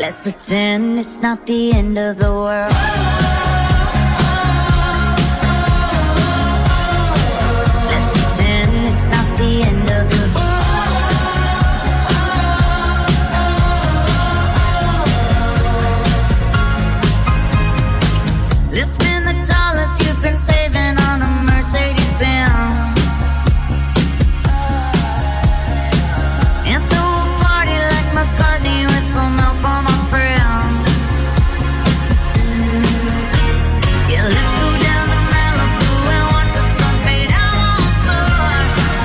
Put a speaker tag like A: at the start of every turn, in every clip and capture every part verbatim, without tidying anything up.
A: Let's pretend it's not the end of the world. Let's pretend it's not the end of the world. Let's spend the dollars you've been saving on a Mercedes Benz. McCartney with some help from my friends. Yeah, let's go down to Malibu and watch the sun fade out once more.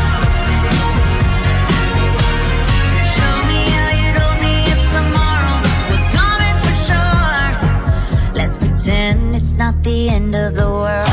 A: Show me how you'd hold me if tomorrow was coming for sure. Let's pretend it's not the end of the world.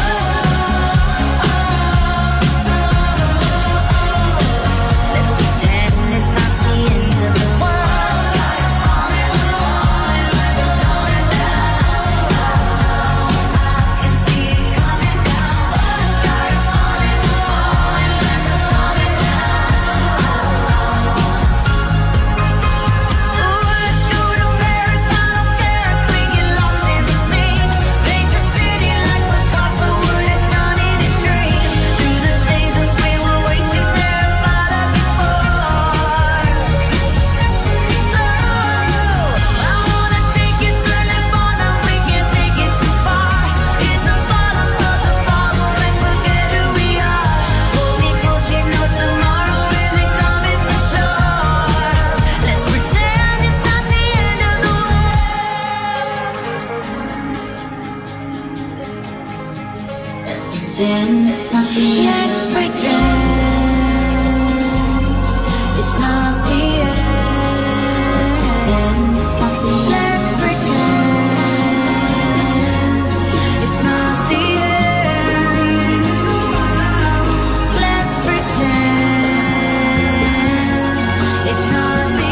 A: Let's pretend it's not the end. Let's pretend it's not the end. Let's pretend it's not the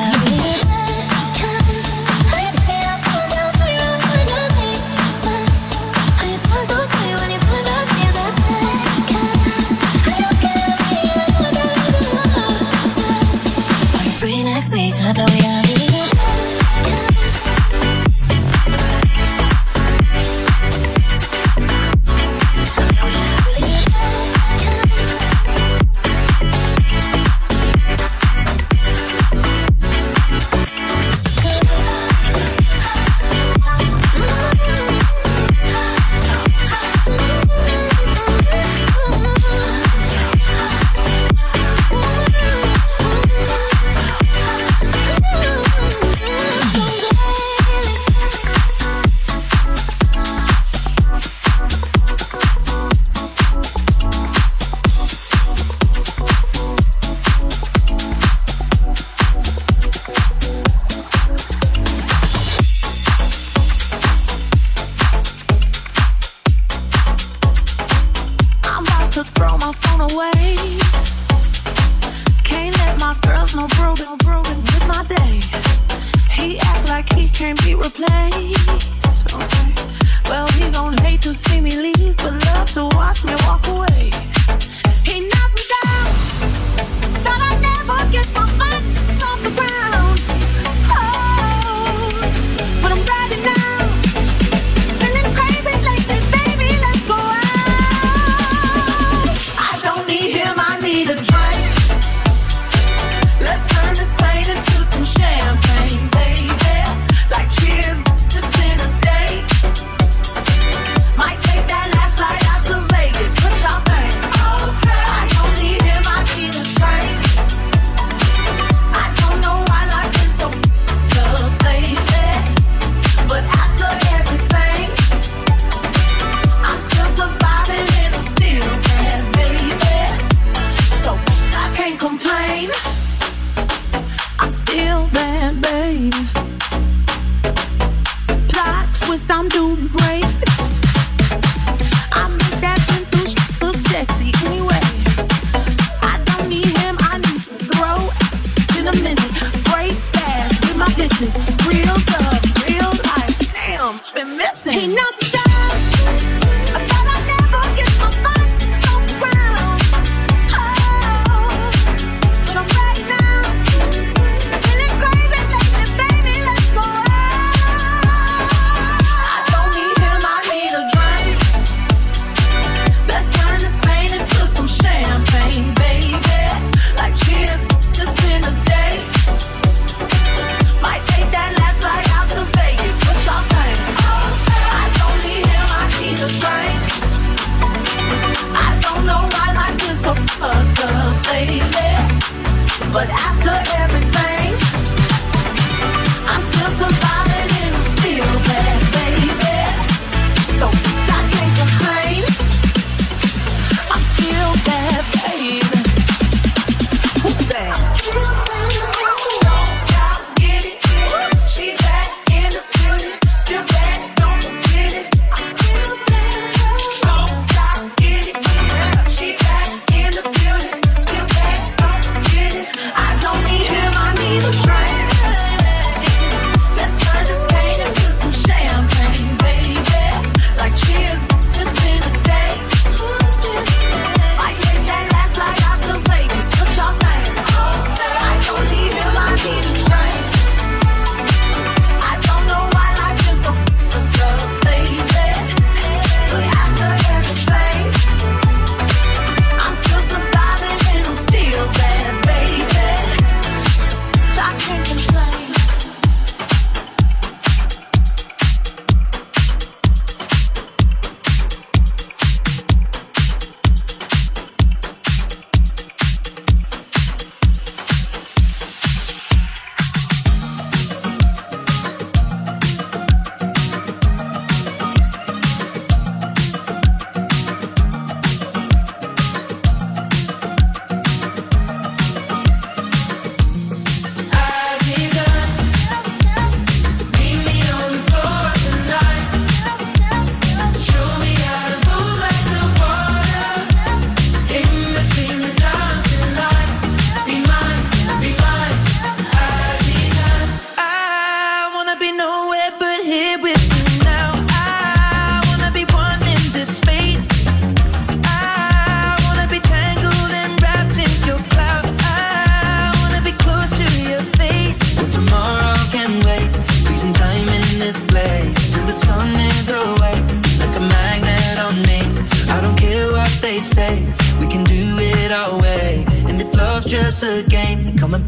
B: I don't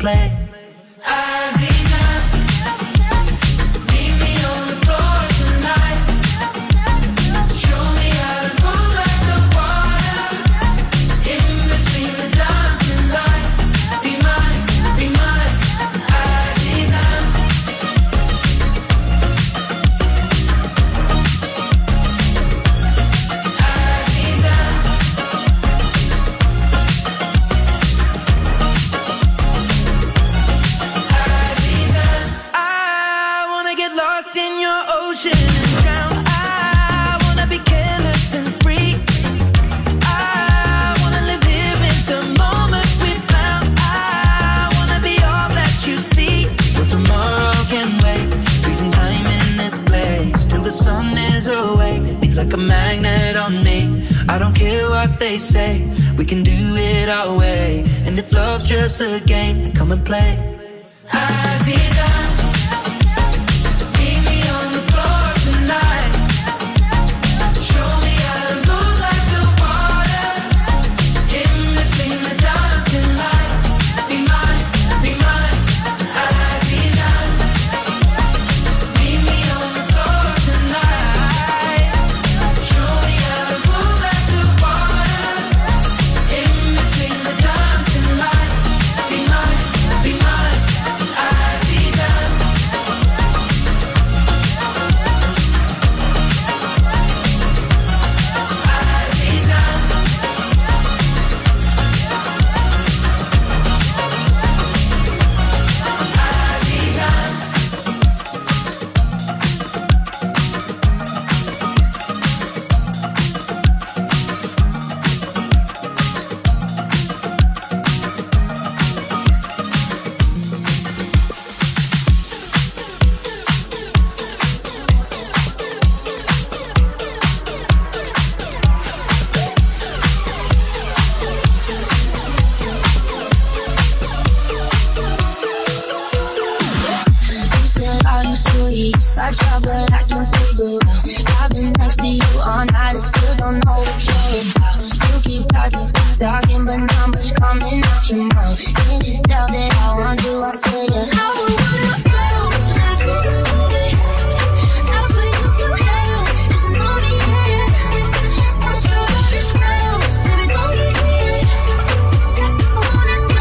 A: play. Aziza, meet me on the floor tonight. Show me how to move like the water. In between the dancing lights. Be mine, be mine, Aziza. Like a magnet on me. I don't care what they say, we can do it our way. And if love's just a game, then come and play. Aziza, meet me on the floor tonight. Show me how to move like the water. In between the dancing lights. Be mine, be mine, Aziza. Meet me on the floor tonight. Show me how to move like the water. In between the dancing lights. Be mine, be mine, Aziza. Aziza. Aziza.
B: I try, but I can't figure out. I've been next to you all night, I still don't know what you're about. You keep talking, talking, but not much coming out your mouth. Can't you tell that I want you? I say yeah. I would want myself like you do it. I put you through hell, just know me, yeah. So sure of yourself, baby, don't get it. I wanna go.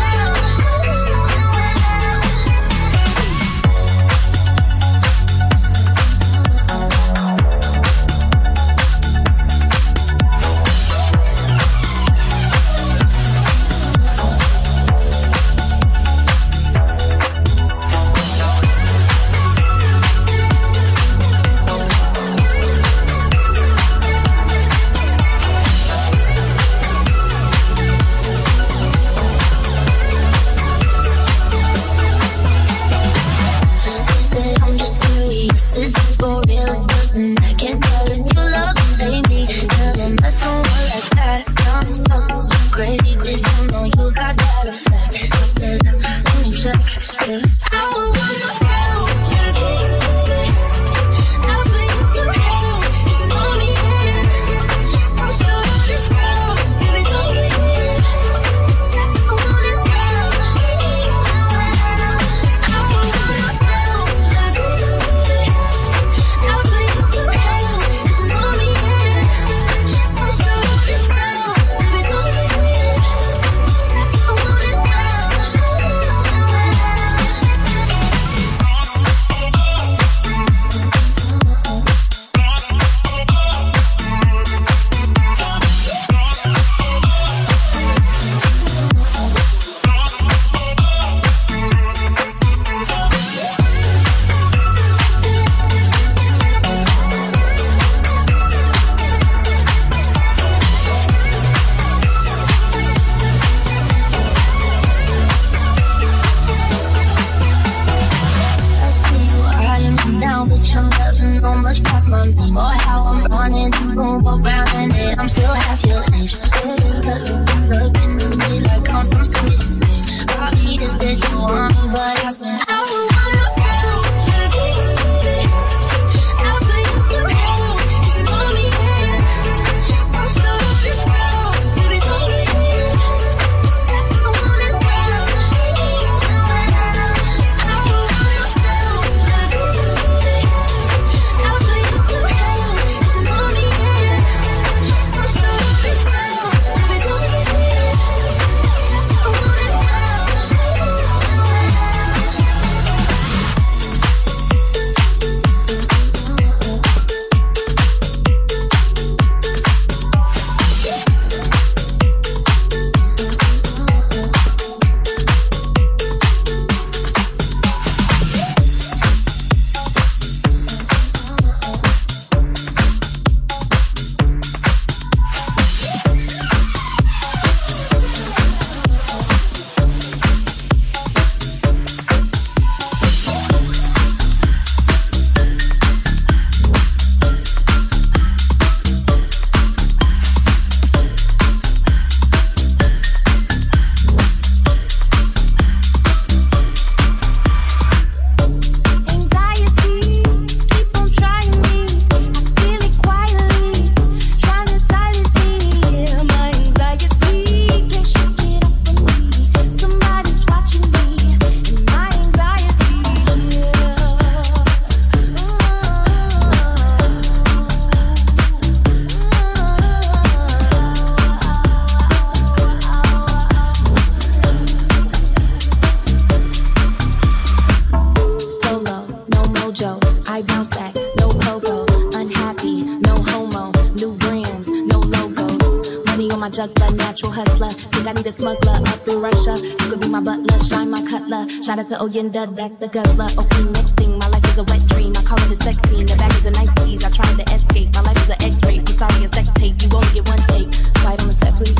C: juggler, natural hustler. Think I need a smuggler up in Russia. You could be my butler, shine my cutler. Shout out to Oyenda, that's the guzzler. Okay, next thing, my life is a wet dream. I call it a sex scene. The bag is a nice tease. I tried to escape. My life is an X-ray. I'm sorry, a sex tape. You only get one take. Quiet on the set, please.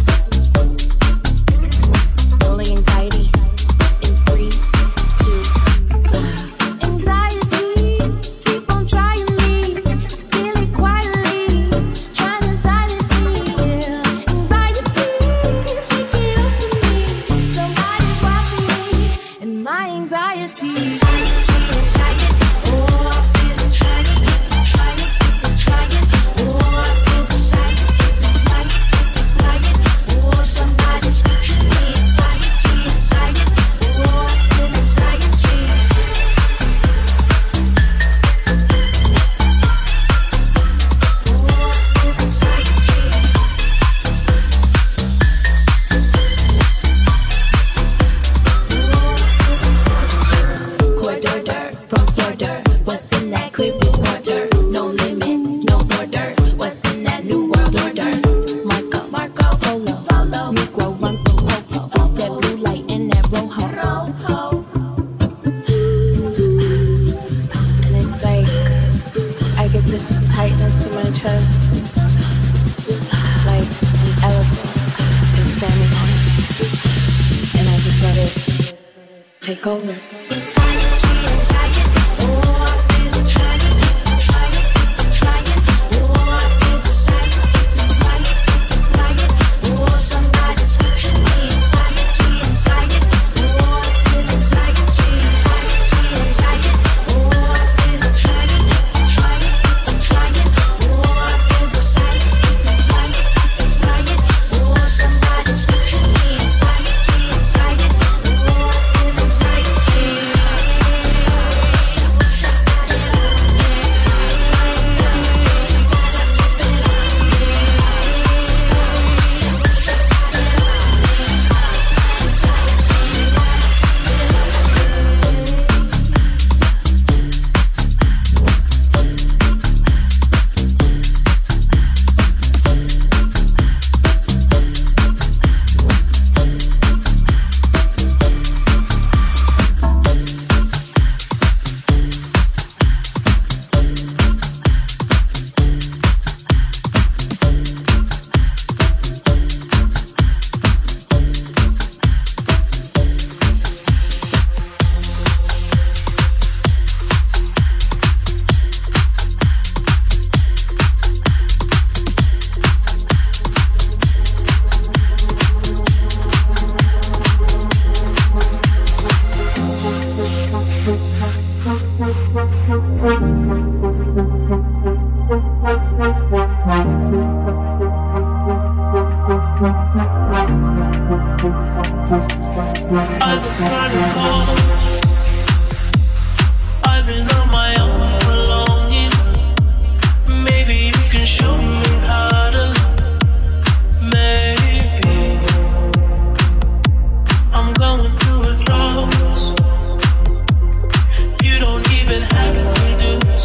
C: Rolling anxiety in three, two, one. Anxiety, keep on trying me. Feel it quietly, trying to silence me. Yeah. Anxiety, shake it off of me. Somebody's watching me, and my anxiety. Anxiety, anxiety. Oh, I feel it trying, trying, trying. Oh, I feel the silence, keep it light, keep it light. Oh, somebody's watching me. Anxiety, anxiety. Oh, I feel anxiety. Corridor from Florida. What's in that clear blue water? No limits, no borders. What's in that new world order? Marco, Marco, Polo, Polo. Negro run from Popo. That blue light and that rojo. Rojo. And it's like I get this tightness in my chest, like an elephant is standing on it, and I just let it take over. Anxiety, anxiety. Oh, I feel it trying, trying, trying. Oh, I feel the silence, keep it quiet, keep it quiet. Oh, somebody's watching me. Anxiety, anxiety. Oh, I feel anxiety, anxiety, anxiety. Oh, I feel it trying, trying, trying. Oh, I feel the silence, keep it quiet, keep it quiet. Oh, somebody's watching me. Anxiety, anxiety. Oh, I feel anxiety.
D: I've been trying to call. I've been on my own for longing. Maybe you can show me how to. Maybe I'm going through a loss. You don't even have to do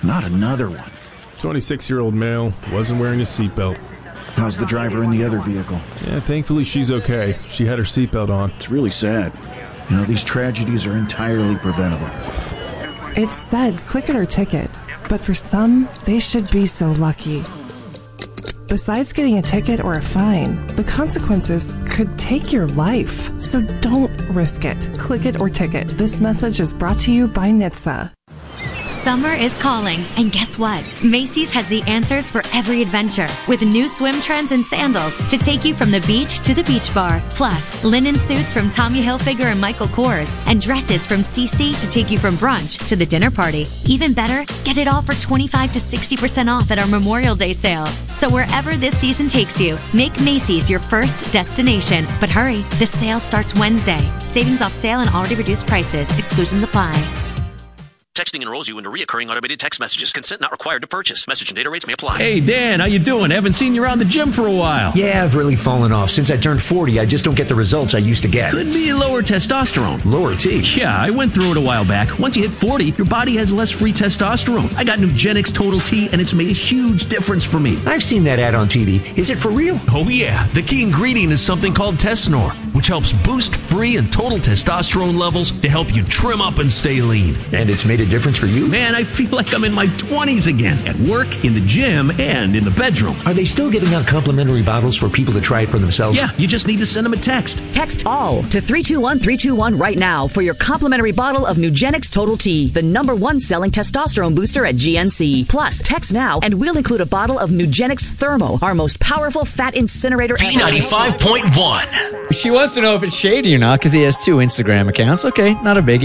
E: Not another one.
F: twenty-six-year-old male, wasn't wearing a seatbelt.
E: How's the driver in the other vehicle?
F: Yeah, thankfully she's okay. She had her seatbelt on.
E: It's really sad. You know, these tragedies are entirely preventable.
G: It said click it or ticket, but for some, they should be so lucky. Besides getting a ticket or a fine, the consequences could take your life. So don't risk it. Click it or ticket. This message is brought to you by N H T S A.
H: Summer is calling, and guess what? Macy's has the answers for every adventure, with new swim trends and sandals to take you from the beach to the beach bar. Plus, linen suits from Tommy Hilfiger and Michael Kors, and dresses from C C to take you from brunch to the dinner party. Even better, get it all for twenty-five to sixty percent off at our Memorial Day sale. So wherever this season takes you, make Macy's your first destination. But hurry, the sale starts Wednesday. Savings off sale and already reduced prices. Exclusions apply.
I: Texting enrolls you into reoccurring automated text messages. Consent not required to purchase. Message and data rates may apply.
J: Hey, Dan, how you doing? Haven't seen you around the gym for a while.
K: Yeah, I've really fallen off. Since I turned forty, I just don't get the results I used to get.
J: Could be lower testosterone.
K: Lower T?
J: Yeah, I went through it a while back. Once you hit forty, your body has less free testosterone. I got Nugenix Total T, and it's made a huge difference for me.
K: I've seen that ad on T V. Is it for real?
J: Oh, yeah. The key ingredient is something called Tesnor, which helps boost free and total testosterone levels to help you trim up and stay lean.
K: And it's made a difference for you?
J: Man, I feel like I'm in my twenties again, at work, in the gym, and in the bedroom.
K: Are they still giving out complimentary bottles for people to try it for themselves?
J: Yeah, you just need to send them a text.
L: Text ALL to three two one three two one right now for your complimentary bottle of Nugenix Total T, the number one selling testosterone booster at G N C. Plus, text now and we'll include a bottle of Nugenix Thermo, our most powerful fat incinerator
I: B ninety-five point one.
M: She wants to know if it's shady or not because he has two Instagram accounts. Okay, not a biggie.